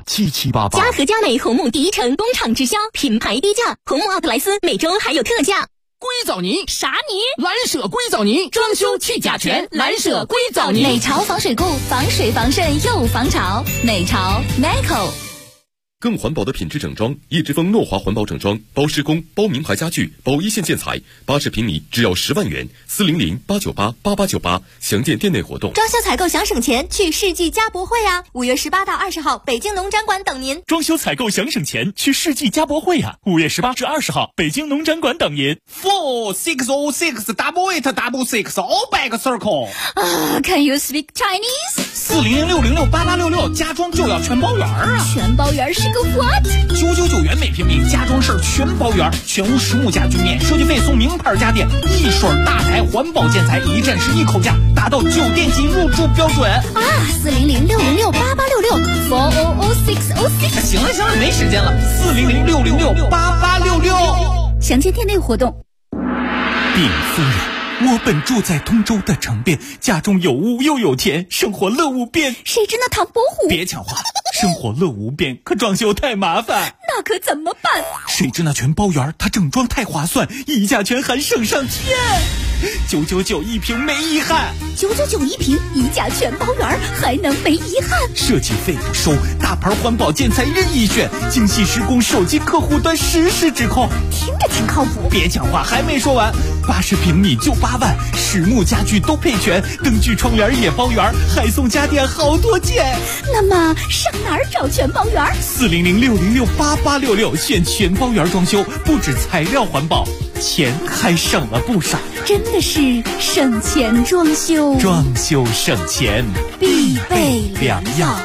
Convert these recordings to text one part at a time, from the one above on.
7788。 嘉禾佳美红木第一城工厂直销，品牌低价，红木奥特莱斯每周还有特价。 硅藻泥啥泥？ 蓝舍硅藻泥，装修去甲醛，蓝舍硅藻泥。 美潮防水固，防水防渗又防潮，美潮 Meco。 更环保的品质整装，叶之峰诺华环保整装，包施工、包名牌家具、包一线建材，80平米只要10万元，400-898-8898，详见店内活动。 装修采购想省钱，去世纪家博会啊！5月18到20号，北京农展馆等您。 装修采购想省钱，去世纪家博会啊！5月18至20号，北京农展馆等您。 460688866 all back circle。 Can you speak Chinese？ 400-606-8866，家装就要全包圆啊！ 全包圆是个 what？ 999元每平米，家装事儿全包圆，全屋实木家具免设计费送名牌家电，一水大牌环保建材，一站式一口价，达到酒店级入住标准啊 ！400-606-8866，400-606。 行了，没时间了，400-606-8866， 详见店内活动。 禀夫人，我本住在通州的城边，家中有屋又有田，生活乐无边。 谁知那唐伯虎？ 别抢话，生活乐无边，可装修太麻烦。 那可怎么办？ 谁知那全包圆，它整装太划算，溢价全含省上天，999一平没遗憾。 999一平，溢价全包圆，还能没遗憾？ 设计费不收，大牌环保建材任意选，精细施工，手机客户端实时指控， 听着挺靠谱。 别抢话，还没说完，80平米就8万，实木家具都配全，灯具窗帘也包圆，还送家电好多件。 那么上哪儿找全包圆 ？400-606-8866，选全包圆装修，不止材料环保，钱还省了不少。 真的是省钱装修， 装修省钱必备良药。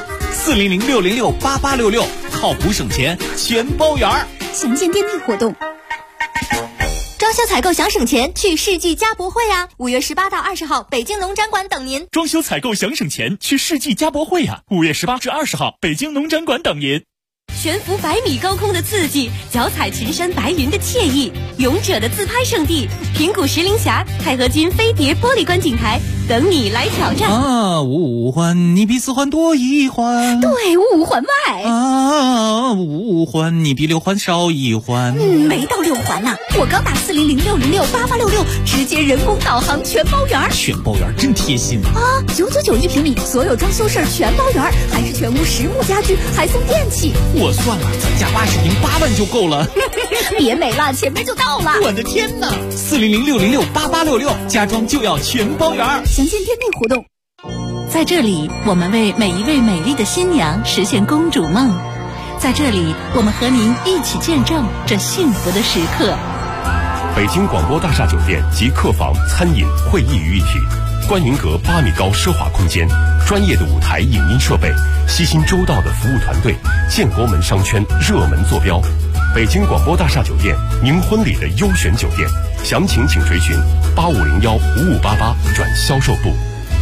400-606-8866，靠谱省钱全包圆。 详见店内活动。 装修采购想省钱，去世纪家博会啊！5月18到20号，北京农展馆等您。 装修采购想省钱，去世纪家博会啊！5月18至20号，北京农展馆等您。 悬浮100米高空的刺激，脚踩群山白云的惬意，勇者的自拍圣地平谷石林峡钛合金飞碟玻璃观景台，等你来挑战啊！五环你比4环多1环， 对，5环外啊，5环你比6环少1环， 没到6环呢。我刚打400-606-8866，直接人工导航全包圆。 全包圆真贴心啊！999一平米，所有装修事儿全包圆，还是全屋实木家具，还送电器。 我算了，咱家80平8万就够了。 别美了，前面就到了。 我的天哪！400-606-8866，家装就要全包圆。 详见店内活动。 在这里，我们为每一位美丽的新娘实现公主梦。在这里，我们和您一起见证这幸福的时刻。 北京广播大厦酒店集客房、餐饮、会议于一体，观云阁8米高奢华空间，专业的舞台影音设备，细心周到的服务团队，建国门商圈热门坐标。北京广播大厦酒店，您婚礼的优选酒店，详情请垂询8501-5588转销售部。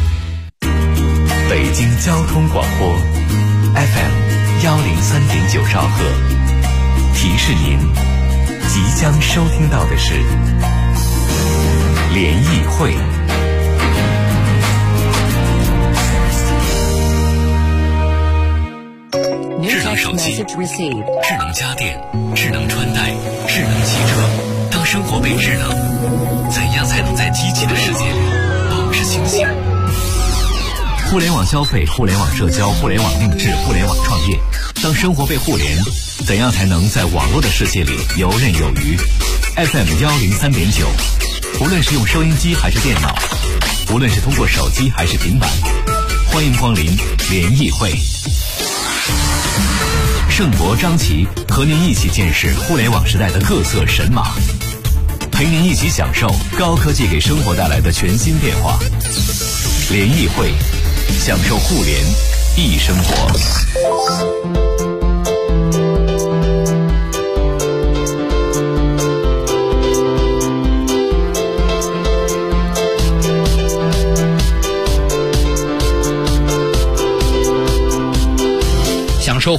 北京交通广播 FM103.9兆赫，提示您即将收听到的是联谊会。智能手机、智能家电、智能穿戴、智能汽车，当生活被智能，怎样才能在机器的世界里保持清醒？互联网消费、互联网社交、互联网定制、互联网创业，当生活被互联，怎样才能在网络的世界里游刃有余？ FM103.9，无论是用收音机还是电脑，无论是通过手机还是平板，欢迎光临联谊会。盛博、张琪和您一起见识互联网时代的各色神马，陪您一起享受高科技给生活带来的全新变化。联谊会，享受互联易生活。 享受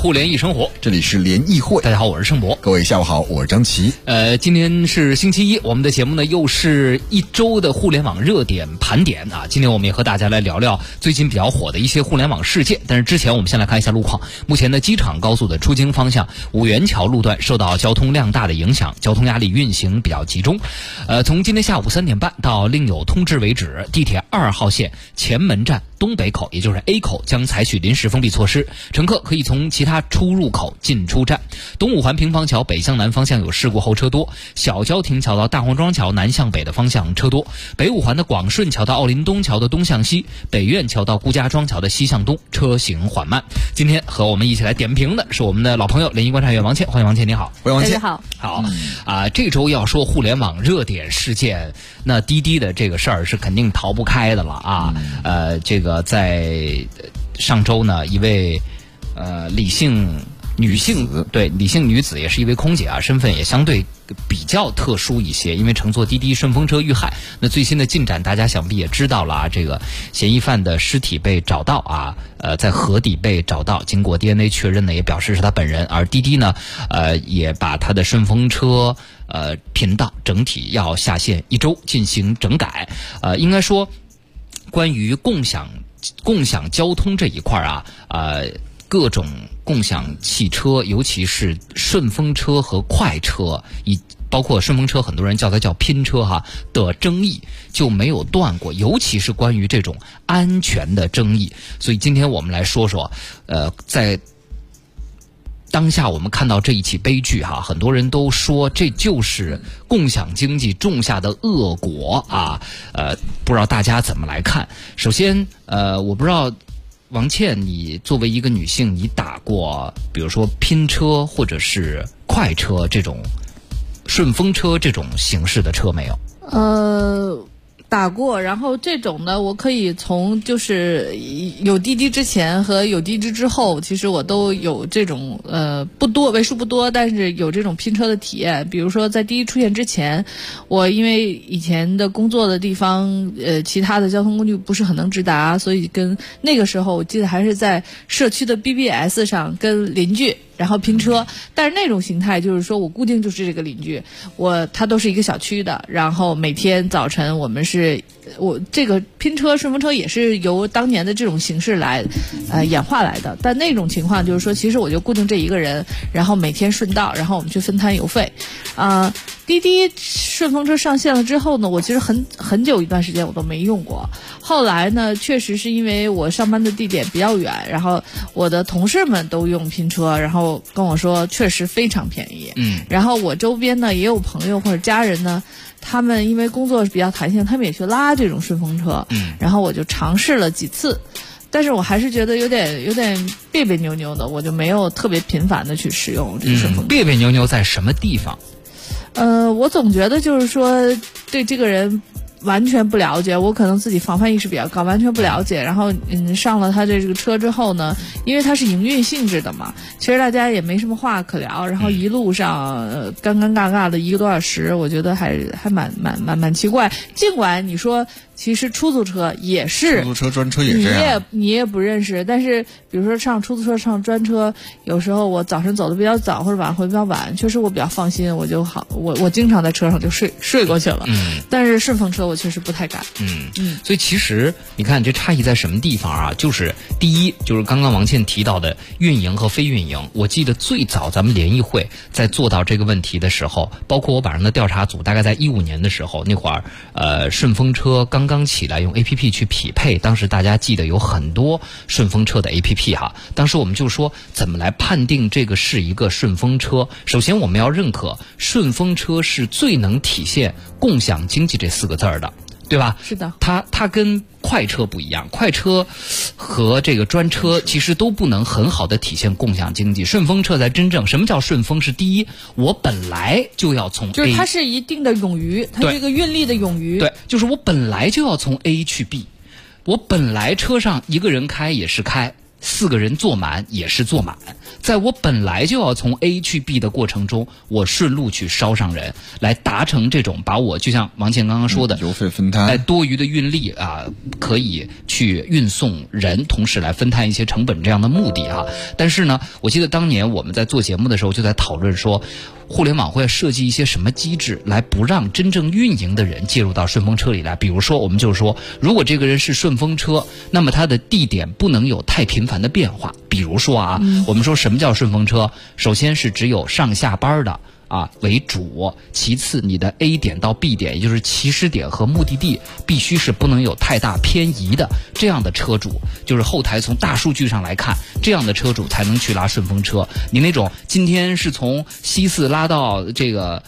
互联易生活， 这里是联谊会。 大家好，我是盛博。 各位下午好，我是张琪。 今天是星期一，我们的节目呢又是一周的互联网热点盘点啊。今天我们也和大家来聊聊最近比较火的一些互联网事件。但是之前我们先来看一下路况。目前呢，机场高速的出京方向五元桥路段受到交通量大的影响，交通压力运行比较集中。从今天下午3点半到另有通知为止，地铁2号线前门站东北口，也就是 A 口将采取临时封闭措施，乘客可以从其他出入口进出站。东五环平房桥北向南方向有事故后车多，小郊亭桥到大黄庄桥南向北的方向车多，北五环的广顺桥到奥林东桥的东向西，北苑桥到顾家庄桥的西向东车行缓慢。今天和我们一起来点评的是我们的老朋友联谊观察员王倩，欢迎王倩，你好。 欢迎王倩。 大家好。 好这周要说互联网热点事件，那滴滴的这个事儿是肯定逃不开的了啊。这个在上周呢，一位李姓女子也是一位空姐啊，身份也相对比较特殊一些，因为乘坐滴滴顺风车遇害。那最新的进展大家想必也知道了啊，这个嫌疑犯的尸体被找到啊，在河底被找到，经过 DNA 确认呢，也表示是他本人。而滴滴呢也把他的顺风车频道整体要下线1周进行整改。应该说关于共享交通这一块啊，各种共享汽车，尤其是顺风车和快车，包括顺风车很多人叫它叫拼车哈的争议就没有断过，尤其是关于这种安全的争议。所以今天我们来说说在当下我们看到这一起悲剧哈，很多人都说这就是共享经济种下的恶果啊。不知道大家怎么来看？首先我不知道王倩，你作为一个女性，你打过比如说拼车或者是快车这种顺风车这种形式的车没有？ 打过，然后这种呢，我可以从就是有滴滴之前和有滴滴之后，其实我都有这种不多，为数不多，但是有这种拼车的体验。比如说在滴滴出现之前，我因为以前的工作的地方其他的交通工具不是很能直达，所以跟那个时候我记得还是在社区的 BBS 上跟邻居然后拼车，但是那种形态就是说我固定就是这个邻居，他都是一个小区的，然后每天早晨我这个拼车顺风车也是由当年的这种形式来演化来的。但那种情况就是说，其实我就固定这一个人，然后每天顺道，然后我们去分摊油费。滴滴顺风车上线了之后呢，我其实很久一段时间我都没用过。后来呢，确实是因为我上班的地点比较远，然后我的同事们都用拼车，然后跟我说确实非常便宜。然后我周边呢也有朋友或者家人呢，他们因为工作比较弹性，他们也去拉这种顺风车。然后我就尝试了几次，但是我还是觉得有点别别扭扭的，我就没有特别频繁的去使用这个顺风车。 别别扭扭在什么地方？ 我总觉得就是说对这个人完全不了解，我可能自己防范意识比较高，完全不了解。然后上了他这个车之后呢，因为它是营运性质的嘛，其实大家也没什么话可聊，然后一路上尴尬的1个多小时，我觉得还蛮奇怪。尽管你说其实出租车也是， 出租车专车也这样， 你也不认识。但是比如说上出租车上专车，有时候我早晨走的比较早或者晚回比较晚，确实我比较放心，我经常在车上就睡过去了。但是顺风车我确实不太敢。 所以其实你看这差异在什么地方啊？就是第一，就是刚刚王倩提到的运营和非运营。我记得最早咱们联谊会在做到这个问题的时候，包括我晚上的调查组，大概在15年的时候，那会儿顺风车刚起来用 APP 去匹配，当时大家记得有很多顺风车的 APP 哈。当时我们就说怎么来判定这个是一个顺风车？首先我们要认可顺风车是最能体现共享经济这4个字的，对吧？ 是的。 它跟快车不一样，快车和这个专车其实都不能很好的体现共享经济。顺风车才真正，什么叫顺风？是第一，我本来就要从 A， 就是它是一定的冗余，它是一个运力的冗余。 对，就是我本来就要从 A 去 B， 我本来车上一个人开也是开， 4个人坐满也是坐满，在我本来就要从 A 去 B 的过程中，我顺路去捎上人，来达成这种把我就像王倩刚刚说的油费分摊， 多余的运力啊，可以去运送人，同时来分摊一些成本这样的目的啊。但是呢，我记得当年我们在做节目的时候就在讨论说，互联网会设计一些什么机制来不让真正运营的人介入到顺风车里来。比如说我们就说，如果这个人是顺风车，那么他的地点不能有太频繁的变化。比如说啊，我们说什么叫顺风车，首先是只有上下班的为主，其次你的 A 点到 B 点，也就是起始点和目的地必须是不能有太大偏移的，这样的车主就是后台从大数据上来看，这样的车主才能去拉顺风车。你那种今天是从西四拉到这个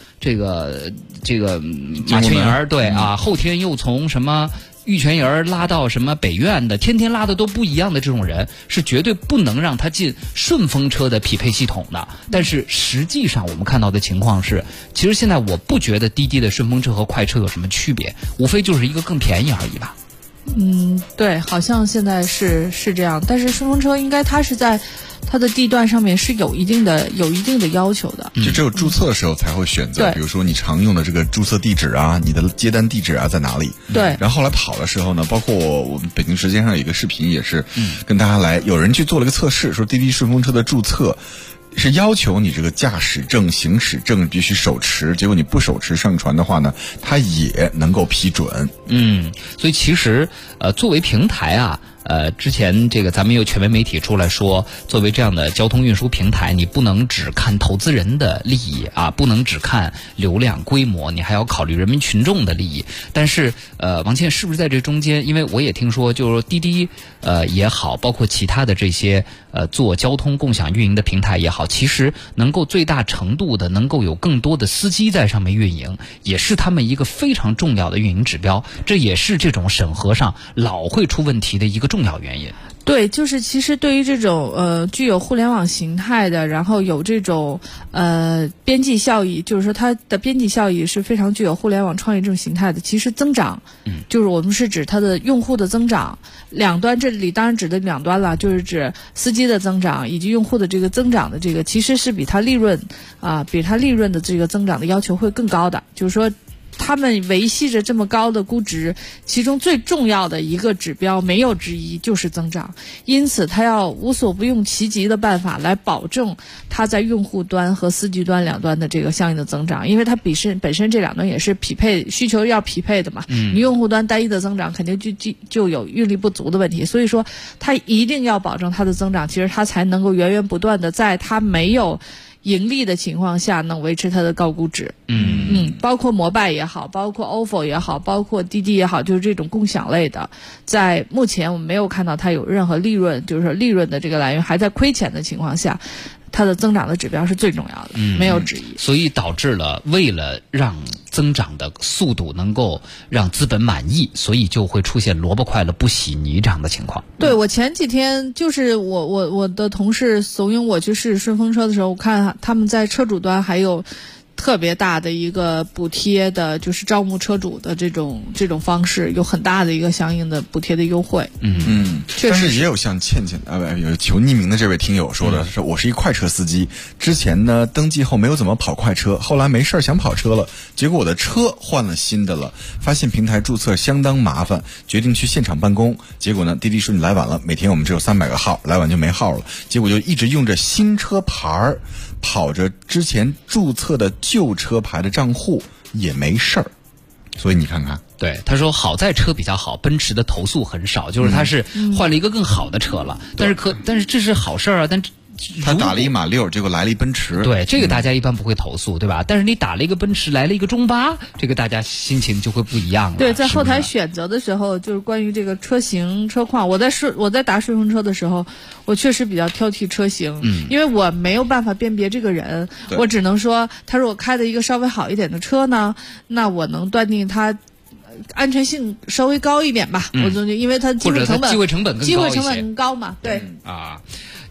马圈营，对啊，后天又从什么玉泉营拉到什么北苑的，天天拉的都不一样的这种人，是绝对不能让他进顺风车的匹配系统的。但是实际上我们看到的情况是，其实现在我不觉得滴滴的顺风车和快车有什么区别，无非就是一个更便宜而已吧。 对，好像现在是这样，但是顺风车应该它是在它的地段上面是有一定的要求的， 就只有注册的时候才会选择，比如说你常用的这个注册地址啊，你的接单地址啊在哪里？ 对。 然后后来跑的时候呢，包括我们北京时间上有一个视频也是，跟大家来，有人去做了个测试，说滴滴顺风车的注册是要求你这个驾驶证、行驶证必须手持，结果你不手持上传的话呢，它也能够批准。 所以其实作为平台啊。之前这个咱们有权威媒体出来说，作为这样的交通运输平台，你不能只看投资人的利益啊，不能只看流量规模，你还要考虑人民群众的利益。但是王倩是不是在这中间？因为我也听说，就是说滴滴也好，包括其他的这些做交通共享运营的平台也好，其实能够最大程度的能够有更多的司机在上面运营，也是他们一个非常重要的运营指标。这也是这种审核上老会出问题的一个重要原因。 对，就是其实对于这种具有互联网形态的，然后有这种边际效益，就是说它的边际效益是非常具有互联网创业这种形态的。其实增长，就是我们是指它的用户的增长，两端，这里当然指的两端了，就是指司机的增长以及用户的这个增长的这个，其实是比它利润的这个增长的要求会更高的。就是说，他们维系着这么高的估值，其中最重要的一个指标没有之一就是增长，因此他要无所不用其极的办法来保证它在用户端和司机端两端的这个相应的增长，因为它本身这两端也是匹配需求要匹配的嘛。你用户端单一的增长肯定就有运力不足的问题，所以说它一定要保证它的增长，其实它才能够源源不断的在它没有盈利的情况下能维持它的高估值。包括摩拜也好，包括 ofo 也好，包括滴滴也好，就是这种共享类的，在目前我们没有看到它有任何利润，就是说利润的这个来源还在亏钱的情况下，它的增长的指标是最重要的，没有之一。 所以导致了为了让增长的速度能够让资本满意，所以就会出现萝卜快了不洗泥这样的情况。 对，我前几天就是我的同事怂恿我去试顺风车的时候，我看他们在车主端还有特别大的一个补贴的，就是招募车主的这种方式，有很大的一个相应的补贴的优惠。 但是也有像倩倩有求匿名的这位听友说的，说我是一快车司机，之前呢登记后没有怎么跑快车，后来没事想跑车了，结果我的车换了新的了，发现平台注册相当麻烦，决定去现场办公。结果呢，滴滴说你来晚了，每天我们只有300个号，来晚就没号了。结果就一直用着新车牌跑着之前注册的旧车牌的账户也没事儿，所以你看看。 对，他说好在车比较好，奔驰的投诉很少，就是他是换了一个更好的车了，但是这是好事啊，但他打了一马六，结果来了一奔驰。 对，这个大家一般不会投诉，对吧？但是你打了一个奔驰，来了一个中巴，这个大家心情就会不一样了。 对，在后台选择的时候，就是关于这个车型车况，我在打顺风车的时候，我确实比较挑剔车型，因为我没有办法辨别这个人，我只能说，他如果开的一个稍微好一点的车呢，那我能断定他安全性稍微高一点吧。我总觉得，因为它机会成本更高嘛，对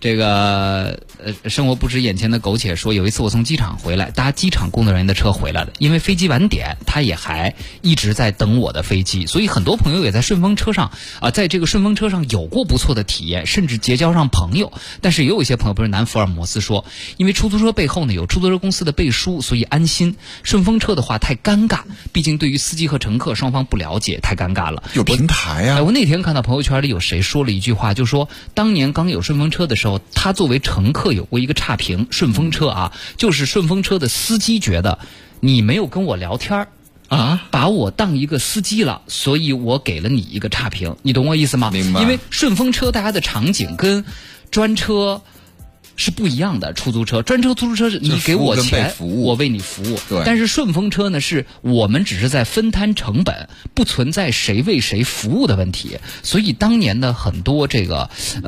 这个生活不止眼前的苟且说，有一次我从机场回来，搭机场工作人员的车回来的，因为飞机晚点，他也还一直在等我的飞机，所以很多朋友也在顺风车上在这个顺风车上有过不错的体验，甚至结交上朋友。但是也有一些朋友，比如南福尔摩斯说，因为出租车背后呢有出租车公司的背书，所以安心。顺风车的话太尴尬，毕竟对于司机和乘客双方不了解，太尴尬了。 有平台啊！ 我那天看到朋友圈里有谁说了一句话，就说当年刚有顺风车的时候，他作为乘客有过一个差评，顺风车就是顺风车的司机觉得你没有跟我聊天把我当一个司机了，所以我给了你一个差评，你懂我意思吗？ 明白。 因为顺风车大家的场景跟专车是不一样的，出租车、专车、出租车是你给我钱，我为你服务。 对。 但是顺风车呢，是我们只是在分摊成本，不存在谁为谁服务的问题。所以当年的很多这个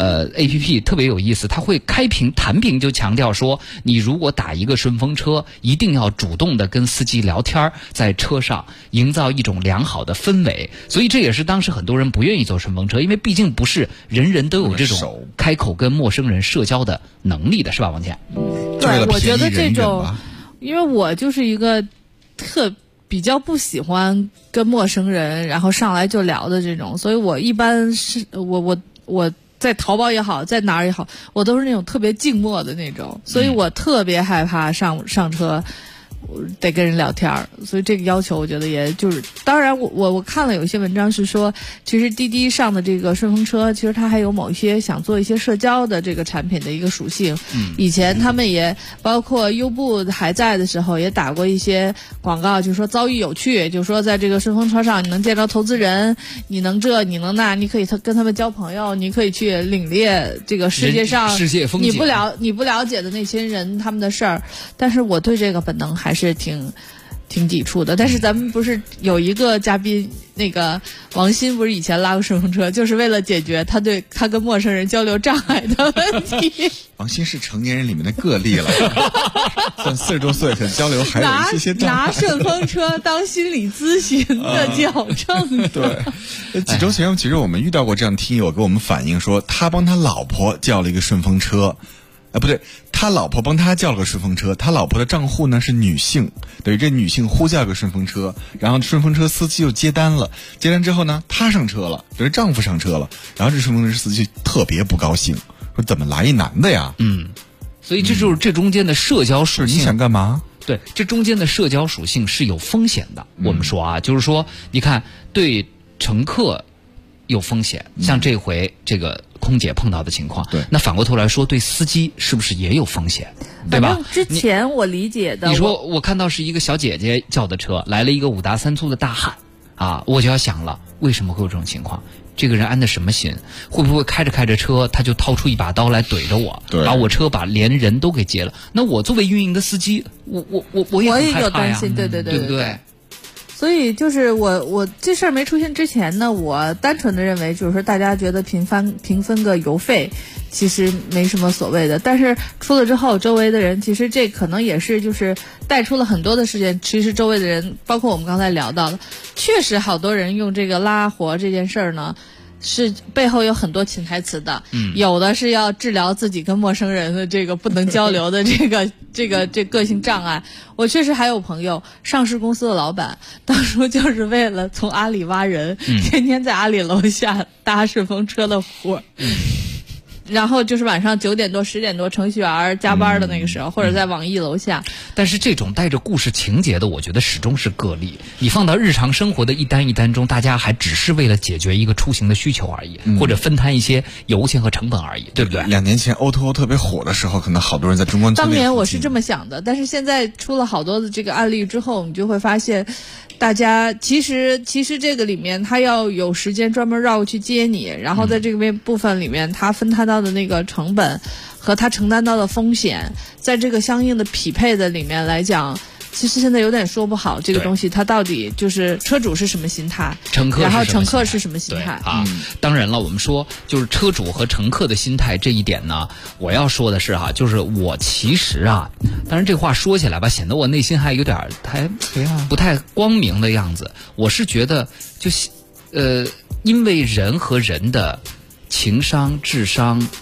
APP 特别有意思，它会弹屏就强调说，你如果打一个顺风车，一定要主动的跟司机聊天，在车上营造一种良好的氛围。所以这也是当时很多人不愿意坐顺风车，因为毕竟不是人人都有这种开口跟陌生人社交的能力的，是吧，王倩？ 对，我觉得这种，因为我就是一个比较不喜欢跟陌生人然后上来就聊的这种，所以我一般是我在淘宝也好，在哪儿也好，我都是那种特别静默的那种，所以我特别害怕上车得跟人聊天，所以这个要求我觉得也就是，当然我看了有一些文章是说，其实滴滴上的这个顺风车，其实它还有某一些想做一些社交的这个产品的一个属性。以前他们也包括优步还在的时候，也打过一些广告，就是说遭遇有趣，就是说在这个顺风车上你能见着投资人，你能这你能那，你可以跟他们交朋友，你可以去领略这个世界上你不了解的那些人他们的事儿。但是我对这个本能还是挺抵触的。但是咱们不是有一个嘉宾，那个王鑫不是以前拉过顺风车，就是为了解决他跟陌生人交流障碍的问题。 王鑫是成年人里面的个例了，算40多岁可交流还有一些障碍。 拿顺风车当心理咨询的矫正。 对，几周前其实我们遇到过这样听友给我们反映说，他帮他老婆叫了一个顺风车。不对，他老婆帮他叫了个顺风车，他老婆的账户呢是女性，等于这女性呼叫个顺风车，然后顺风车司机就接单了，接单之后呢，他上车了，等于丈夫上车了，然后这顺风车司机特别不高兴，说怎么来一男的呀？ 所以这就是这中间的社交属性。 你想干嘛？ 对，这中间的社交属性是有风险的。我们说就是说，你看对乘客有风险，像这回这个空姐碰到的情况， 对， 那反过头来说，对司机是不是也有风险，对吧？ 之前我理解的， 你说我看到是一个小姐姐叫的车，来了一个5大3粗的大汉我就要想了，为什么会有这种情况？这个人安的什么心？会不会开着车他就掏出一把刀来怼着我，把我车连人都给劫了？那我作为运营的司机，我也很害怕呀， 有担心，对不对？ 所以就是我这事儿没出现之前呢，我单纯的认为就是说大家觉得平分个油费其实没什么所谓的，但是出了之后周围的人其实这可能也是就是带出了很多的事件，其实周围的人包括我们刚才聊到的，确实好多人用这个拉活这件事儿呢是背后有很多潜台词的，有的是要治疗自己跟陌生人的这个不能交流的这个性障碍。我确实还有朋友，上市公司的老板，当初就是为了从阿里挖人，天天在阿里楼下搭顺风车的活。然后就是晚上9点多10点多程序员加班的那个时候，或者在网易楼下。 但是这种带着故事情节的，我觉得始终是个例。你放到日常生活的一单一单中，大家还只是为了解决一个出行的需求而已，或者分摊一些油钱和成本而已，对不对 ？2年前 O2O 特别火的时候，可能好多人在中关村。 当年我是这么想的，但是现在出了好多的这个案例之后，你就会发现，大家其实这个里面他要有时间专门绕过去接你，然后在这个部分里面他分摊到的那个成本和他承担到的风险，在这个相应的匹配的里面来讲，其实现在有点说不好这个东西它到底就是车主是什么心态，然后乘客是什么心态当然了，我们说就是车主和乘客的心态这一点呢，我要说的是就是我其实当然这话说起来吧，显得我内心还有点不太光明的样子。我是觉得因为人和人的情商、智商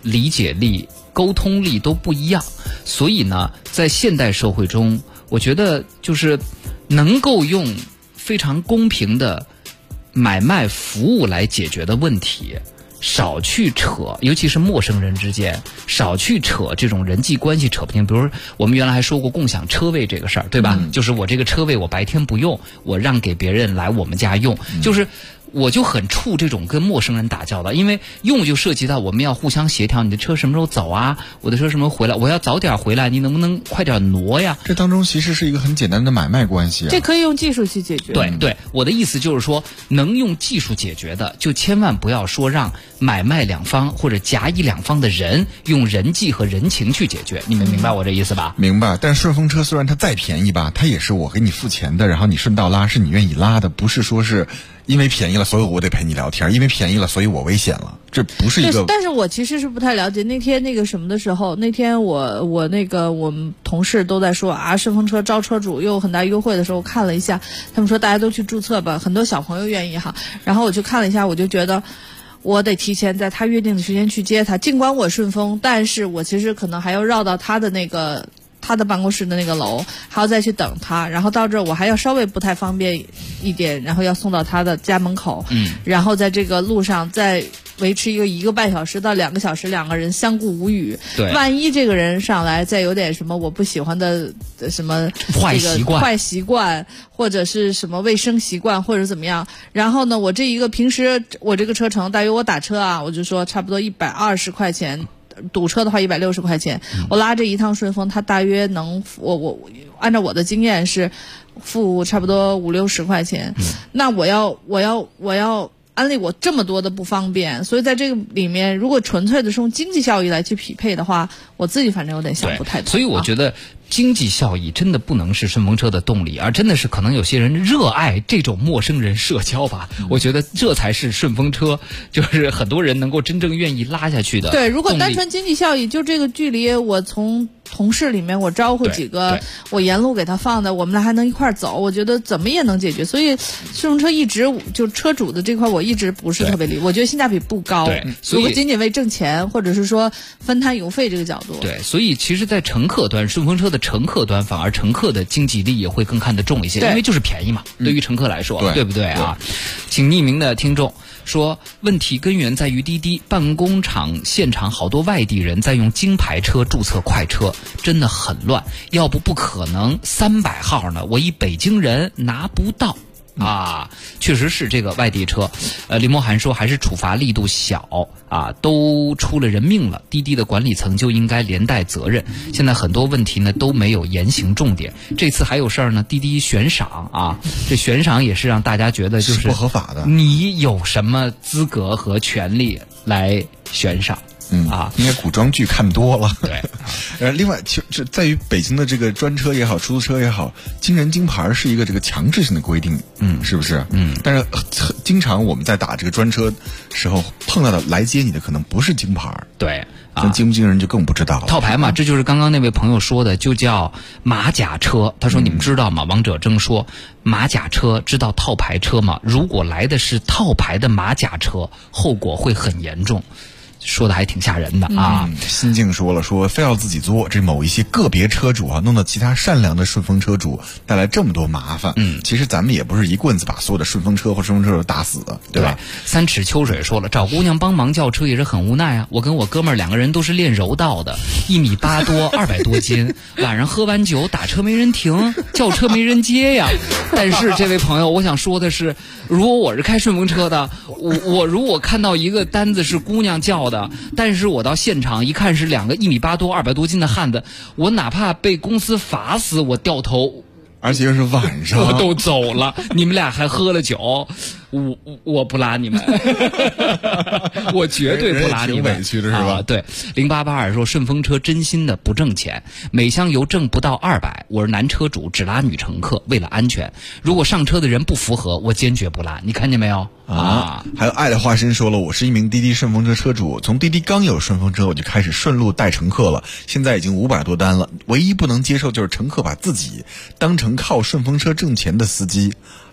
理解力、沟通力都不一样，所以呢，在现代社会中，我觉得就是能够用非常公平的买卖服务来解决的问题，少去扯，尤其是陌生人之间，少去扯这种人际关系扯不清。比如我们原来还说过共享车位这个事儿，对吧？就是我这个车位我白天不用，我让给别人来我们家用，就是我就很怵这种跟陌生人打交道，因为用就涉及到我们要互相协调，你的车什么时候走啊？我的车什么时候回来？我要早点回来，你能不能快点挪呀？ 这当中其实是一个很简单的买卖关系啊。 这可以用技术去解决。 对，我的意思就是说，能用技术解决的，就千万不要说让买卖两方或者甲乙两方的人用人际和人情去解决。你们明白我这意思吧？ 明白。但顺风车虽然它再便宜吧，它也是我给你付钱的，然后你顺道拉，是你愿意拉的，不是说是因为便宜了，所以我得陪你聊天；因为便宜了，所以我危险了。这不是一个。 但是我其实是不太了解。那天那个什么的时候，那天我们同事都在说啊，顺风车招车主又有很大优惠的时候，我看了一下，他们说大家都去注册吧，很多小朋友愿意哈。然后我就看了一下，我就觉得我得提前在他约定的时间去接他，尽管我顺丰，但是我其实可能还要绕到他的办公室的那个楼，还要再去等他，然后到这儿我还要稍微不太方便一点，然后要送到他的家门口，然后在这个路上再维持一个半小时到2个小时，两个人相顾无语。 对， 万一这个人上来再有点什么我不喜欢的什么坏习惯，或者是什么卫生习惯，或者怎么样，然后呢，我这一个平时我这个车程大约我打车啊，我就说差不多120块钱。堵车的话160块钱，我拉这一趟顺丰，它大约能我按照我的经验是付差不多50-60块钱。那我要安利我这么多的不方便，所以在这个里面，如果纯粹的是用经济效益来去匹配的话，我自己反正有点想不太通。 所以我觉得经济效益真的不能是顺风车的动力，而真的是可能有些人热爱这种陌生人社交吧。我觉得这才是顺风车，就是很多人能够真正愿意拉下去的。 对，如果单纯经济效益，就这个距离，我从同事里面我招呼几个，我沿路给他放的，我们俩还能一块走，我觉得怎么也能解决。所以顺风车一直就车主的这块，我一直不是特别理，我觉得性价比不高。如果仅仅为挣钱，或者是说分摊油费这个角度， 对，所以其实，在乘客端，顺风车的乘客端反而乘客的经济利益会更看得重一些，因为就是便宜嘛，对于乘客来说，对不对啊？请匿名的听众说，问题根源在于滴滴办公场现场好多外地人在用京牌车注册快车，真的很乱，要不可能300号呢，我一北京人拿不到。确实是这个外地车。林梦涵说还是处罚力度小啊，都出了人命了，滴滴的管理层就应该连带责任。现在很多问题呢都没有严刑重点，这次还有事儿呢，滴滴悬赏啊，这悬赏也是让大家觉得就是不合法的。 你有什么资格和权利来悬赏？ 应该古装剧看多了。 对， 另外，这在于北京的这个专车也好，出租车也好，京人京牌是一个这个强制性的规定，是不是？但是经常我们在打这个专车时候碰到的来接你的可能不是京牌， 对， 像京不京人就更不知道了。 套牌嘛，这就是刚刚那位朋友说的，就叫马甲车。他说：“你们知道吗？”王者争说：“马甲车知道套牌车吗？如果来的是套牌的马甲车，后果会很严重。”说的还挺吓人的啊！ 心境说非要自己作，这某一些个别车主啊，弄得其他善良的顺风车主带来这么多麻烦。其实咱们也不是一棍子把所有的顺风车或顺风车都打死的，对吧？ 3尺秋水说了，找姑娘帮忙叫车也是很无奈啊。我跟我哥们儿2个人都是练柔道的，1.8米多，200多斤，晚上喝完酒打车没人停，叫车没人接呀。但是这位朋友，我想说的是，如果我是开顺风车的，我如果看到一个单子是姑娘叫的，但是我到现场一看是2个1.8米多200多斤的汉子，我哪怕被公司罚死，我掉头， 而且又是晚上， 我都走了。你们俩还喝了酒，我不拉你们，我绝对不拉你们， 委屈的是吧？ 对，0882说顺风车真心的不挣钱，每箱油挣不到200，我是男车主，只拉女乘客，为了安全，如果上车的人不符合，我坚决不拉。你看见没有？ 还有爱的化身说了，我是一名滴滴顺风车车主，从滴滴刚有顺风车我就开始顺路带乘客了，现在已经500多单了，唯一不能接受就是乘客把自己当成靠顺风车挣钱的司机，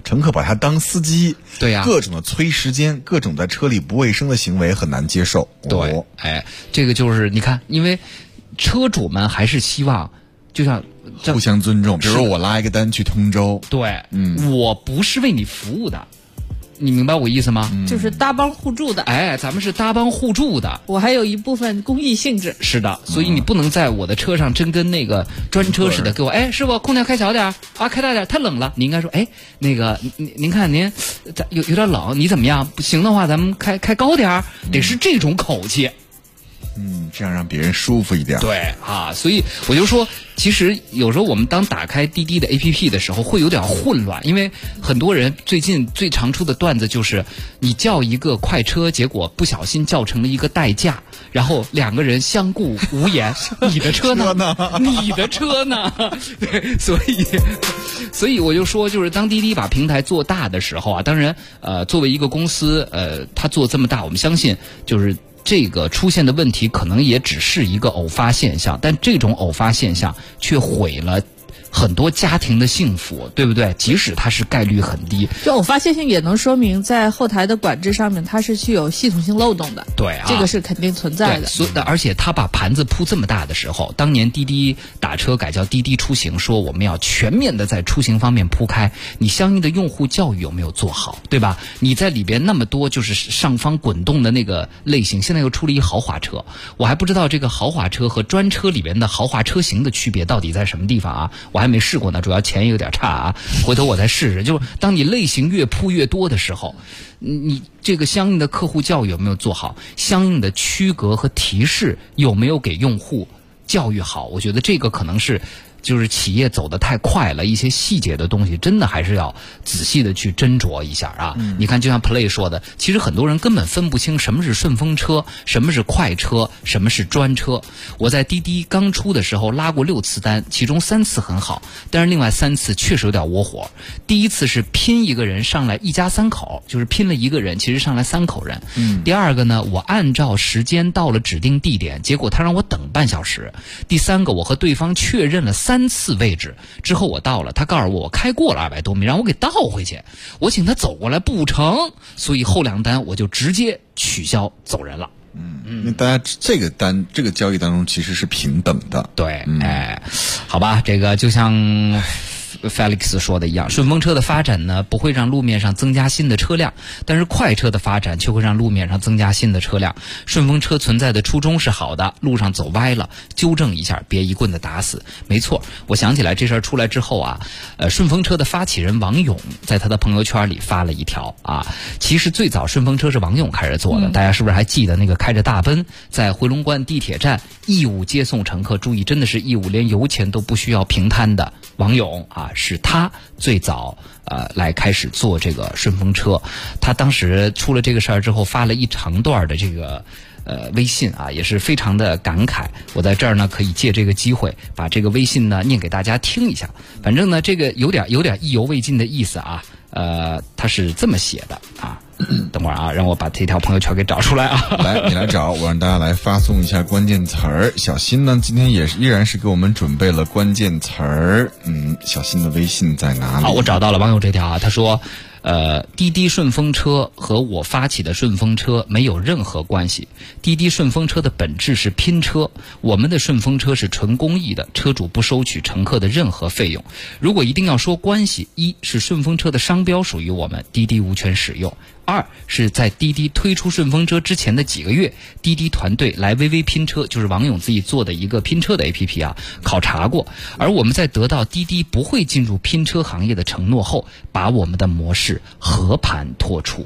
乘客把他当司机， 对呀， 各种的催时间，各种在车里不卫生的行为很难接受。 对，这个就是你看，因为车主们还是希望，就像互相尊重。比如说我拉一个单去通州， 对，我不是为你服务的。你明白我意思吗？ 就是搭帮互助的。 咱们是搭帮互助的。 我还有一部分公益性质。 是的，所以你不能在我的车上真跟那个专车似的给我，师傅空调开小点啊，开大点，太冷了。你应该说，那个您看您有点冷，你怎么样？不行的话，咱们开高点，得是这种口气。 这样让别人舒服一点。 对啊，所以我就说，其实有时候我们当打开滴滴的 APP 的时候，会有点混乱，因为很多人最近最常出的段子就是，你叫一个快车，结果不小心叫成了一个代驾，然后两个人相顾无言。你的车呢？你的车呢？对，所以我就说，就是当滴滴把平台做大的时候啊，当然，作为一个公司，它做这么大，我们相信就是。这个出现的问题可能也只是一个偶发现象，但这种偶发现象却毁了很多家庭的幸福，对不对？即使它是概率很低， 就偶发现象也能说明在后台的管制上面它是具有系统性漏洞的。 对啊， 这个是肯定存在的。 而且他把盘子铺这么大的时候，当年滴滴打车改叫滴滴出行，说我们要全面的在出行方面铺开，你相应的用户教育有没有做好，对吧？你在里边那么多就是上方滚动的那个类型，现在又出了一豪华车，我还不知道这个豪华车和专车里边的豪华车型的区别到底在什么地方啊？我还没试过呢，主要钱有点差啊，回头我再试试。就是当你类型越铺越多的时候，你这个相应的客户教育有没有做好？相应的区隔和提示有没有给用户教育好？我觉得这个可能是。就是企业走得太快了，一些细节的东西真的还是要仔细的去斟酌一下啊。你看，就像 Play 说的，其实很多人根本分不清什么是顺风车，什么是快车，什么是专车。我在滴滴刚出的时候拉过6次单，其中3次很好，但是另外3次确实有点窝火。第一次是拼一个人上来一家3口，就是拼了一个人，其实上来3口人。第二个呢，我按照时间到了指定地点，结果他让我等半小时。第三个，我和对方确认了3次位置之后，我到了，他告诉我开过了200多米，让我给倒回去。我请他走过来不成，所以后2单我就直接取消走人了。 因为大家这个交易当中其实是平等的。 对，好吧，这个就像。Felix 说的一样，顺风车的发展呢，不会让路面上增加新的车辆，但是快车的发展却会让路面上增加新的车辆。顺风车存在的初衷是好的，路上走歪了，纠正一下，别一棍子打死。没错，我想起来这事儿出来之后啊，顺风车的发起人王勇在他的朋友圈里发了一条啊，其实最早顺风车是王勇开始做的，大家是不是还记得那个开着大奔在回龙观地铁站义务接送乘客？注意，真的是义务，连油钱都不需要平摊的。王勇啊，是他最早来开始做这个顺风车。他当时出了这个事儿之后，发了一长段的这个微信啊，也是非常的感慨。我在这儿呢，可以借这个机会把这个微信呢念给大家听一下。反正呢，这个有点意犹未尽的意思啊。他是这么写的啊。等会儿啊，让我把这条朋友圈给找出来啊！ 来，你来找，我让大家来发送一下关键词儿。小新呢，今天依然是给我们准备了关键词儿。小新的微信在哪里？ 好，我找到了网友这条啊，他说。滴滴顺风车和我发起的顺风车没有任何关系。滴滴顺风车的本质是拼车，我们的顺风车是纯公益的，车主不收取乘客的任何费用。如果一定要说关系，一是顺风车的商标属于我们，滴滴无权使用。2是在滴滴推出顺风车之前的几个月，滴滴团队来微微拼车，就是王勇自己做的一个拼车的 APP 啊，考察过。而我们在得到滴滴不会进入拼车行业的承诺后，把我们的模式和盘托出。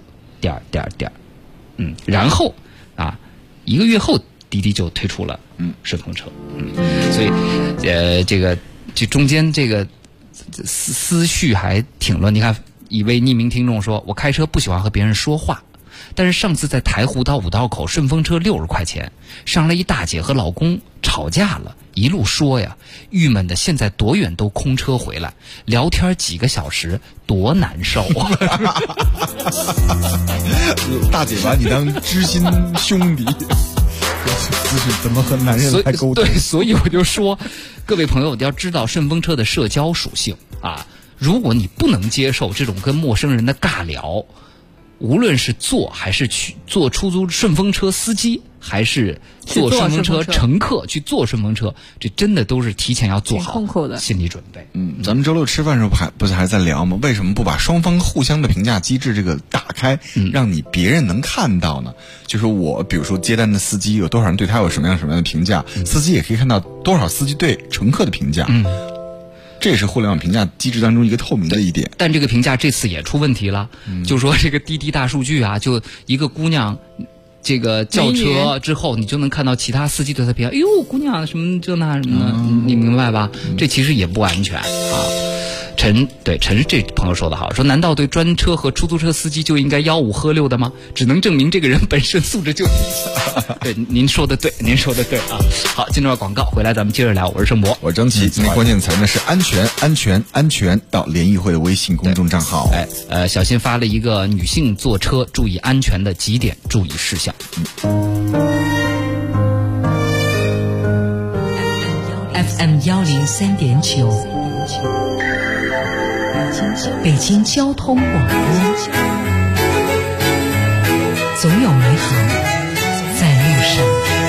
然后啊，1个月后滴滴就推出了顺风车。所以这中间这个思绪还挺乱。你看。一位匿名听众说，我开车不喜欢和别人说话，但是上次在台湖到五道口顺风车60块钱，上来一大姐和老公吵架了，一路说呀，郁闷的现在多远都空车回来，聊天几个小时多难受啊！ 大姐把你当知心兄弟，这是怎么和男人来沟通？ 对，所以我就说，各位朋友要知道顺风车的社交属性啊。 如果你不能接受这种跟陌生人的尬聊，无论是还是去做出租顺风车司机，还是做顺风车乘客去坐顺风车，这真的都是提前要做好心理准备。 咱们周六吃饭的时候不是还在聊吗？为什么不把双方互相的评价机制这个打开，让你别人能看到呢？就是我比如说接单的司机有多少人对他有什么样的评价，司机也可以看到多少司机对乘客的评价。这也是互联网评价机制当中一个透明的一点。 但这个评价这次也出问题了，就说这个滴滴大数据啊，就一个姑娘这个叫车之后，你就能看到其他司机对她评价，哎呦姑娘什么这那什么的，你明白吧？这其实也不安全啊。陈这朋友说的好，说难道对专车和出租车司机就应该吆五喝六的吗？只能证明这个人本身素质就对，您说的对啊。好，进入到广告，回来咱们接着聊。我是盛博， 我是张琪。今天关键词呢是安全，到联谊会的微信公众账号。 小新发了一个女性坐车注意安全的几点注意事项。 FM 103.9。北京交通广播，总有美好在路上。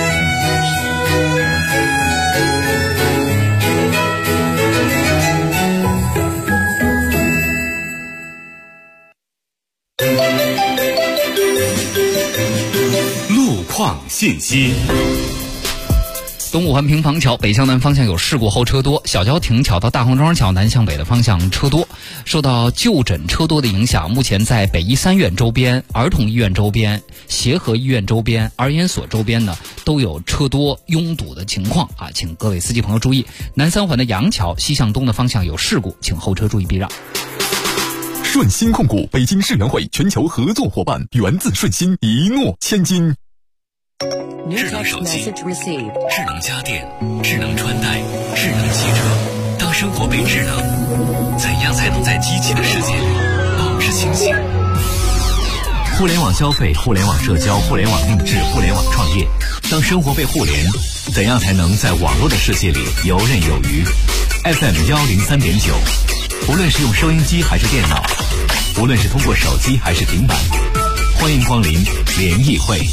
路况信息。 东五环平房桥北向南方向有事故后车多，小郊亭桥到大红庄桥南向北的方向车多。受到就诊车多的影响，目前在北医三院周边、儿童医院周边、协和医院周边、儿研所周边呢都有车多拥堵的情况啊，请各位司机朋友注意。南三环的杨桥西向东的方向有事故，请后车注意避让。 顺鑫控股北京世园会全球合作伙伴，源自顺鑫，一诺千金。 智能手机、智能家电、智能穿戴、智能汽车，当生活被智能，怎样才能在机器的世界里保持清醒？互联网消费、互联网社交、互联网定制、互联网创业，当生活被互联，怎样才能在网络的世界里游刃有余？ FM 103.9，无论是用收音机还是电脑，无论是通过手机还是平板，欢迎光临联谊会。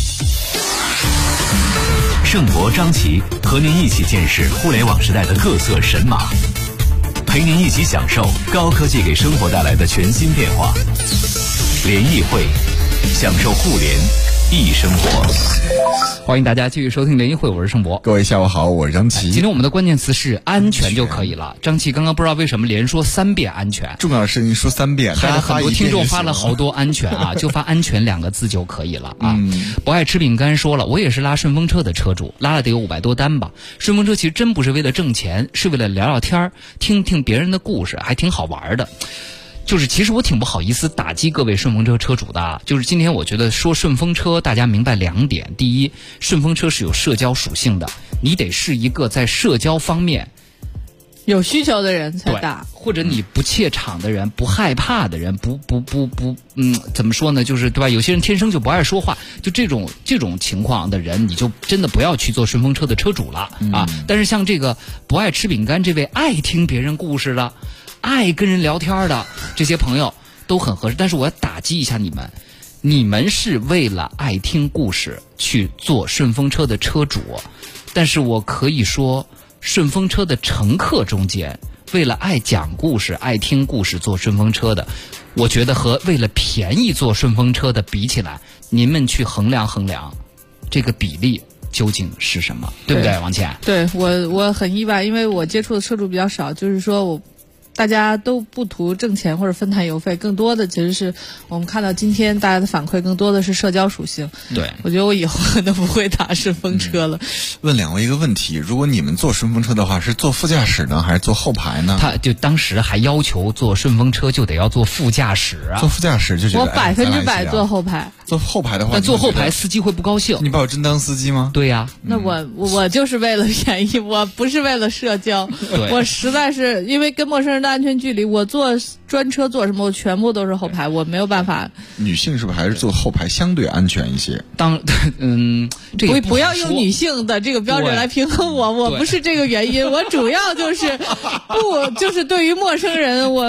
盛博、张琪和您一起见识互联网时代的各色神马，陪您一起享受高科技给生活带来的全新变化。联谊会，享受互联易生活。 欢迎大家继续收听联谊会，我是盛博。 各位下午好，我是张琪。 今天我们的关键词是安全就可以了。张琪刚刚不知道为什么连说3遍安全， 重要的事情说3遍， 害得很多听众发了好多安全啊，就发安全2个字就可以了啊。不爱吃饼干说了，我也是拉顺风车的车主，拉了得有500多单吧。顺风车其实真不是为了挣钱，是为了聊聊天，听听别人的故事，还挺好玩的。就是其实我挺不好意思打击各位顺风车车主的，就是今天我觉得说顺风车大家明白2点。第一，顺风车是有社交属性的，你得是一个在社交方面有需求的人才打， 或者你不怯场的人，不害怕的人，怎么说呢？就是对吧？有些人天生就不爱说话，就这种情况的人，你就真的不要去做顺风车的车主了啊！但是像这个不爱吃饼干这位爱听别人故事的，爱跟人聊天的这些朋友都很合适，但是我要打击一下你们是为了爱听故事去做顺风车的车主，但是我可以说顺风车的乘客中间为了爱讲故事爱听故事坐顺风车的，我觉得和为了便宜坐顺风车的比起来，您们去衡量衡量这个比例究竟是什么，对不对王倩？ 对，我很意外，因为我接触的车主比较少，就是说大家都不图挣钱或者分摊邮费，更多的其实是我们看到今天大家的反馈更多的是社交属性。 对， 我觉得我以后可能不会打顺风车了。 问2位一个问题，如果你们坐顺风车的话，是坐副驾驶呢还是坐后排呢？ 他就当时还要求坐顺风车就得要坐副驾驶啊， 坐副驾驶就觉得我100%坐后排。 坐后排的话， 但坐后排司机会不高兴。 你把我真当司机吗？ 对呀， 那我就是为了便宜，我不是为了社交。我实在是因为跟陌生人的安全距离，我坐专车坐什么，我全部都是后排，我没有办法。 女性是不是还是坐后排相对安全一些？ 这不要用女性的这个标准来平衡我不是这个原因，我主要就是对于陌生人我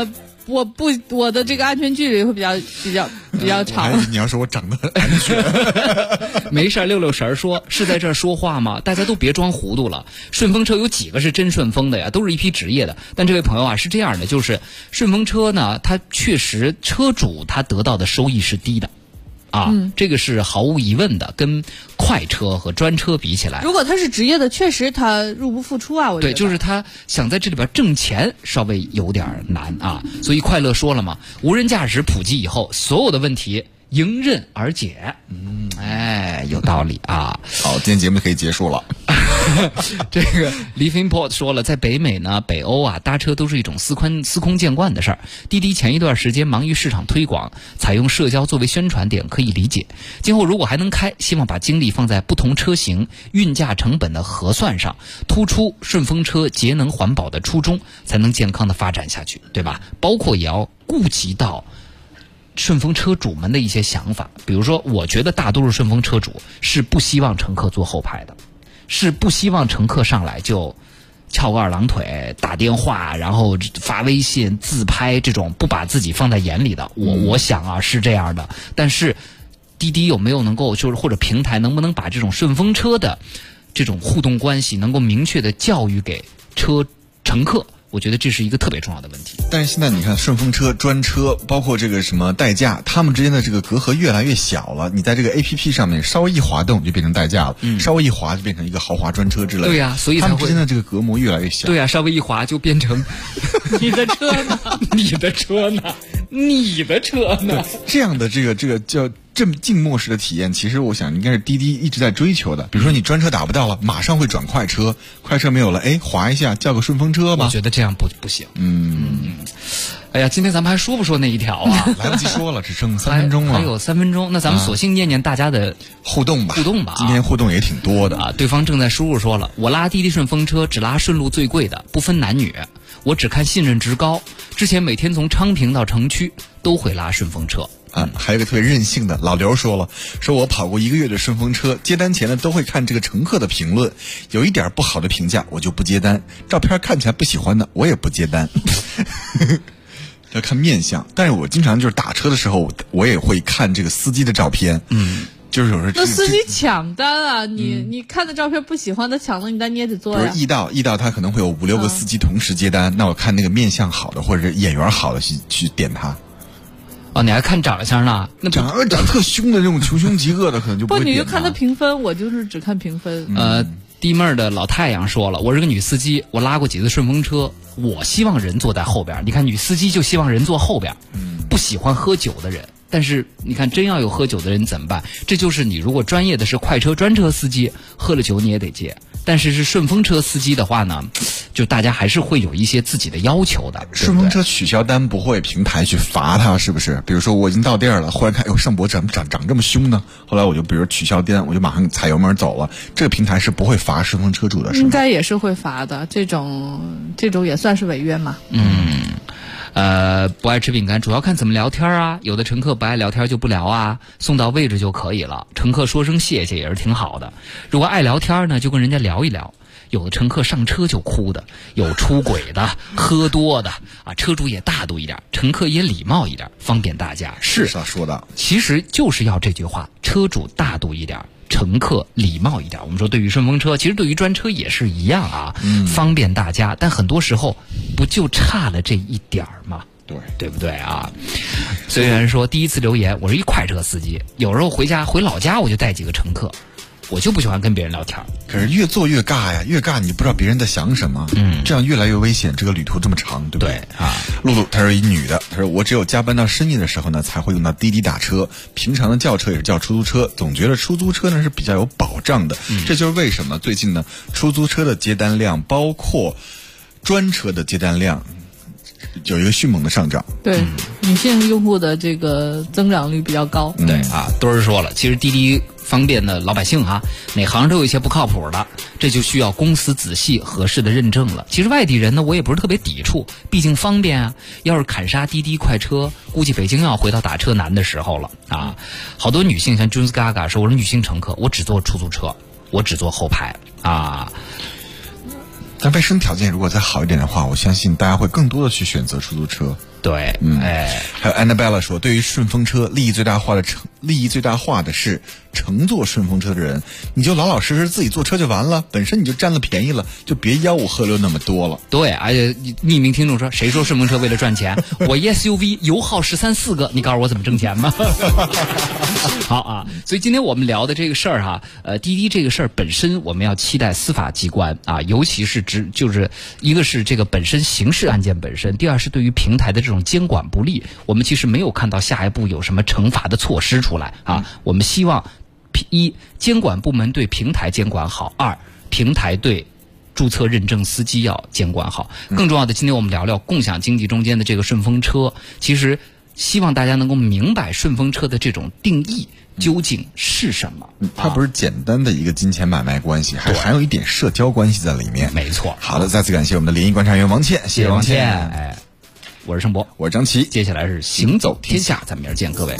我的这个安全距离会比较长。 你要说我长得很安全， 没事，66神说是在这儿说话吗？大家都别装糊涂了。顺风车有几个是真顺风的呀？都是一批职业的。但这位朋友啊，是这样的，就是顺风车呢，它确实车主他得到的收益是低的。这个是毫无疑问的，跟快车和专车比起来， 如果他是职业的，确实他入不敷出啊。我觉得对，就是他想在这里边挣钱稍微有点难啊。所以快乐说了嘛，无人驾驶普及以后，所有的问题迎刃而解。有道理啊。 好，今天节目可以结束了。 这个 Livingport 说了，在北美呢、北欧啊，搭车都是一种司空见惯的事儿。滴滴前一段时间忙于市场推广，采用社交作为宣传点，可以理解。今后如果还能开，希望把精力放在不同车型运价成本的核算上，突出顺风车节能环保的初衷，才能健康的发展下去，对吧？包括也要顾及到顺风车主们的一些想法。比如说，我觉得大多数顺风车主是不希望乘客坐后排的，是不希望乘客上来就翘个二郎腿、打电话，然后发微信、自拍，这种不把自己放在眼里的。我想啊是这样的。但是滴滴有没有能够，就是或者平台能不能把这种顺风车的这种互动关系能够明确的教育给乘客？我觉得这是一个特别重要的问题。 但是现在你看，顺风车、专车，包括这个什么代驾，他们之间的这个隔阂越来越小了。你在这个 APP 上面稍微一滑动就变成代驾了，稍微一滑就变成一个豪华专车之类的。 对呀，所以他们之间的这个隔膜越来越小。 对呀，稍微一滑就变成你的车呢？ 你的车呢？你的车呢？ 这样的这个叫这么静默式的体验，其实我想应该是滴滴一直在追求的。比如说你专车打不到了，马上会转快车，快车没有了，滑一下叫个顺风车吧。 我觉得这样不行。哎呀，今天咱们还说不说那一条啊？ 来不及说了，只剩3分钟了。 还有3分钟，那咱们索性念念大家的互动吧。 今天互动也挺多的啊。对方正在输入说了，我拉滴滴顺风车只拉顺路最贵的，不分男女，我只看信任值高。之前每天从昌平到城区都会拉顺风车。 还有一个特别任性的老刘说了，说我跑过1个月的顺风车，接单前呢都会看这个乘客的评论，有一点不好的评价我就不接单，照片看起来不喜欢的我也不接单。要看面相，但是我经常就是打车的时候，我也会看这个司机的照片。就是有时候那司机抢单啊，你看的照片不喜欢的抢了你单你也得做呀。 不是易到他可能会有5-6个司机同时接单，那我看那个面相好的或者是眼缘好的去点他。 你还看长相呢？那长特凶的这种穷凶极恶的可能就不会点他。 你就看他评分，我就是只看评分。 低妹儿的老太阳说了，我是个女司机，我拉过几次顺风车，我希望人坐在后边。你看女司机就希望人坐后边，不喜欢喝酒的人。但是你看真要有喝酒的人怎么办？这就是你如果专业的是快车专车司机，喝了酒你也得接。但是顺风车司机的话呢，就大家还是会有一些自己的要求的。 顺风车取消单不会平台去罚他，是不是？比如说我已经到地儿了，忽然看上博长这么凶呢，后来我就比如取消单，我就马上踩油门走了，这个平台是不会罚顺风车主的，是吗？ 应该也是会罚的，这种也算是违约嘛。 不爱吃饼干，主要看怎么聊天啊。有的乘客不爱聊天就不聊啊，送到位置就可以了。乘客说声谢谢也是挺好的。如果爱聊天呢，就跟人家聊一聊。有的乘客上车就哭的，有出轨的，喝多的啊。车主也大度一点，乘客也礼貌一点，方便大家。是说的， 其实就是要这句话：车主大度一点，乘客礼貌一点。我们说对于顺风车，其实对于专车也是一样啊，方便大家。但很多时候不就差了这一点吗？对不对啊？虽然说第一次留言，我是一快车司机，有时候回老家我就带几个乘客，我就不喜欢跟别人聊天。 可是越做越尬呀，越尬你不知道别人在想什么，这样越来越危险。这个旅途这么长，对不对？露露她是一女的，她说我只有加班到深夜的时候呢，才会用到滴滴打车，平常的叫车也是叫出租车，总觉得出租车呢是比较有保障的。这就是为什么最近呢，出租车的接单量，包括专车的接单量，有一个迅猛的上涨。 对，女性用户的这个增长率比较高。 对啊，都是说了，其实滴滴方便的老百姓啊，哪行都有一些不靠谱的，这就需要公司仔细合适的认证了。其实外地人呢，我也不是特别抵触，毕竟方便啊。要是砍杀滴滴快车，估计北京要回到打车难的时候了啊。好多女性像 Junes Gaga 说，我是女性乘客，我只坐出租车，我只坐后排啊。 但卫生条件如果再好一点的话，我相信大家会更多的去选择出租车。 对， 还有 Annabella 说，对于顺风车利益最大化的是乘坐顺风车的人，你就老老实实自己坐车就完了，本身你就占了便宜了，就别吆五喝六那么多了。 对，而且匿名听众说，谁说顺风车为了赚钱？我 SUV 油耗13、4个，你告诉我怎么挣钱吗？好啊，所以今天我们聊的这个事儿哈，滴滴这个事儿本身，我们要期待司法机关啊，尤其是就是一个是这个本身刑事案件本身，第二是对于平台的这种监管不力，我们其实没有看到下一步有什么惩罚的措施出来啊。我们希望一监管部门对平台监管好，二平台对注册认证司机要监管好。更重要的，今天我们聊聊共享经济中间的这个顺风车，其实希望大家能够明白顺风车的这种定义究竟是什么。 它不是简单的一个金钱买卖关系，还含有一点社交关系在里面。 没错。 好的，再次感谢我们的联谊观察员王倩，谢谢王倩。 我是盛博， 我是张琪， 接下来是行走天下，咱们明儿见，各位。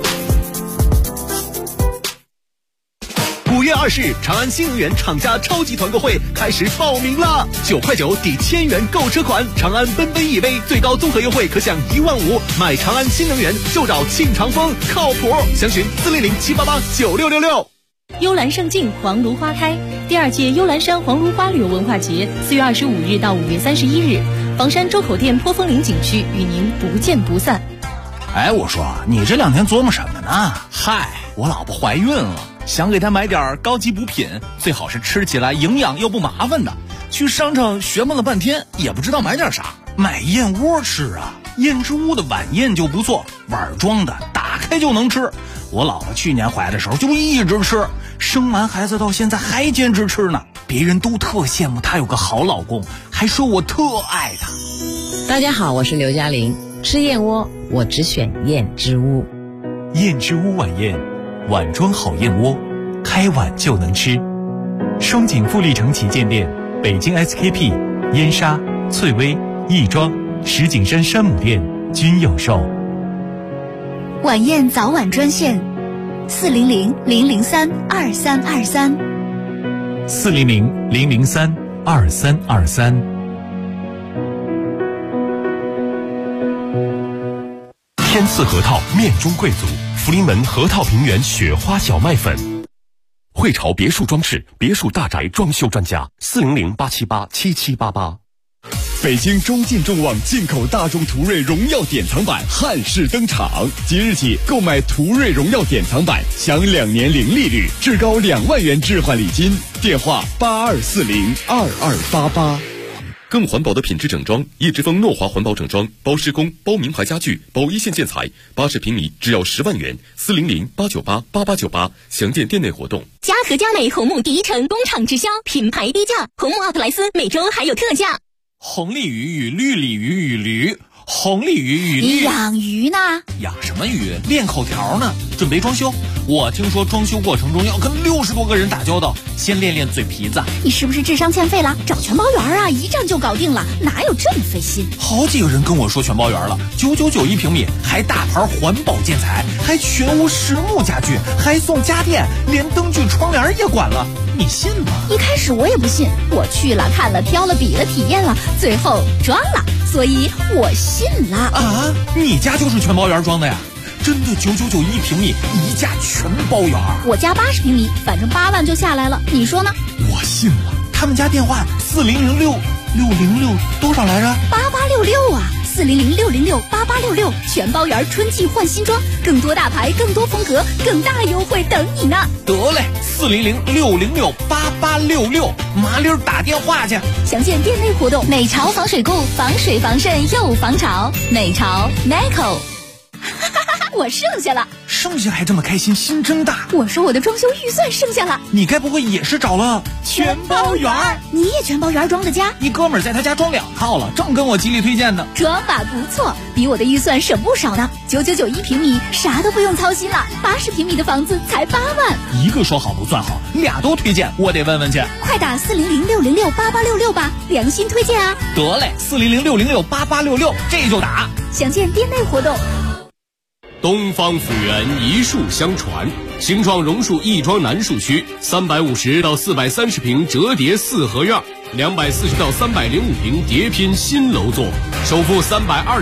5月20日，长安新能源厂家超级团购会开始报名了，9块9抵1000元购车款，长安奔奔 EV 最高综合优惠可享15000，买长安新能源就找庆长风，靠谱，详询400-788-9666。 幽兰胜境，黄芦花开。第2届幽兰山黄芦花旅游文化节4月25日到5月31日，房山周口店坡峰岭景区与您不见不散。 哎，我说你这2天琢磨什么呢？嗨，我老婆怀孕了，想给她买点高级补品，最好是吃起来营养又不麻烦的。去商场学摸了半天，也不知道买点啥，买燕窝吃啊。燕之屋的晚宴就不错，碗装的，打开就能吃。我老婆去年怀的时候就一直吃，生完孩子到现在还坚持吃呢。别人都特羡慕她有个好老公，还说我特爱她。 大家好，我是刘嘉玲。吃燕窝，我只选燕之屋。 燕之屋晚宴，碗装好燕窝，开碗就能吃。双井富力城旗舰店、北京 SKP、燕莎、翠微、亦庄、石景山山姆店均有售。 晚宴早晚专线400-003-2323 400-003-2323。 天赐核桃面中贵族，福临门核桃平原雪花小麦粉。汇潮别墅装饰，别墅大宅装修专家，400-878-7788。 北京中进众旺进口大众途锐荣耀典藏版汉式登场，即日起购买途锐荣耀典藏版享2年零利率，至高2万元置换礼金。电话82402288。 更环保的品质整装，叶之峰诺华环保整装，包施工、包名牌家具、包一线建材，80平米只要10万元，400-898-8898，详见店内活动。 嘉禾佳美红木第一城工厂直销，品牌低价，红木奥特莱斯每周还有特价。 红鲤鱼与绿鲤鱼与驴，红鲤鱼与绿。 养鱼呢？ 养什么鱼？练口条呢，准备装修。我听说装修过程中要跟60多个人打交道，先练练嘴皮子。 你是不是智商欠费了？找全包圆啊，一站就搞定了，哪有这么费心？ 好几个人跟我说全包圆了，999一平米，还大牌环保建材，还全屋实木家具，还送家电，连灯具窗帘也管了，你信吗？ 一开始我也不信，我去了看了挑了比了体验了，最后装了，所以我信了。 啊，你家就是全包圆装的呀？真的999一平米，一价全包圆。 我家80平米，反正8万就下来了，你说呢？ 我信了。他们家电话4006606多少来着 ？8866啊，400668866，全包圆春季换新装，更多大牌，更多风格，更大优惠等你呢。 得嘞，400668866，麻溜打电话去。 详见店内活动。美潮防水固，防水防渗又防潮，美潮 Meco。我剩下了， 剩下还这么开心，心真大。 我说我的装修预算剩下了， 你该不会也是找了全包圆？你也全包圆装的家？ 一哥们儿在他家装2套了，正跟我极力推荐呢。 装法不错，比我的预算省不少呢。999一平米，啥都不用操心了。80平米的房子才8万。 一个说好不算好，俩都推荐，我得问问去。 快打400668866吧，良心推荐啊！ 得嘞，400668866，这就打。 详见店内活动。 东方府源一树相传，形状榕树亦庄南树区350到430平折叠4合院， 240到305平叠拼新楼座，首付320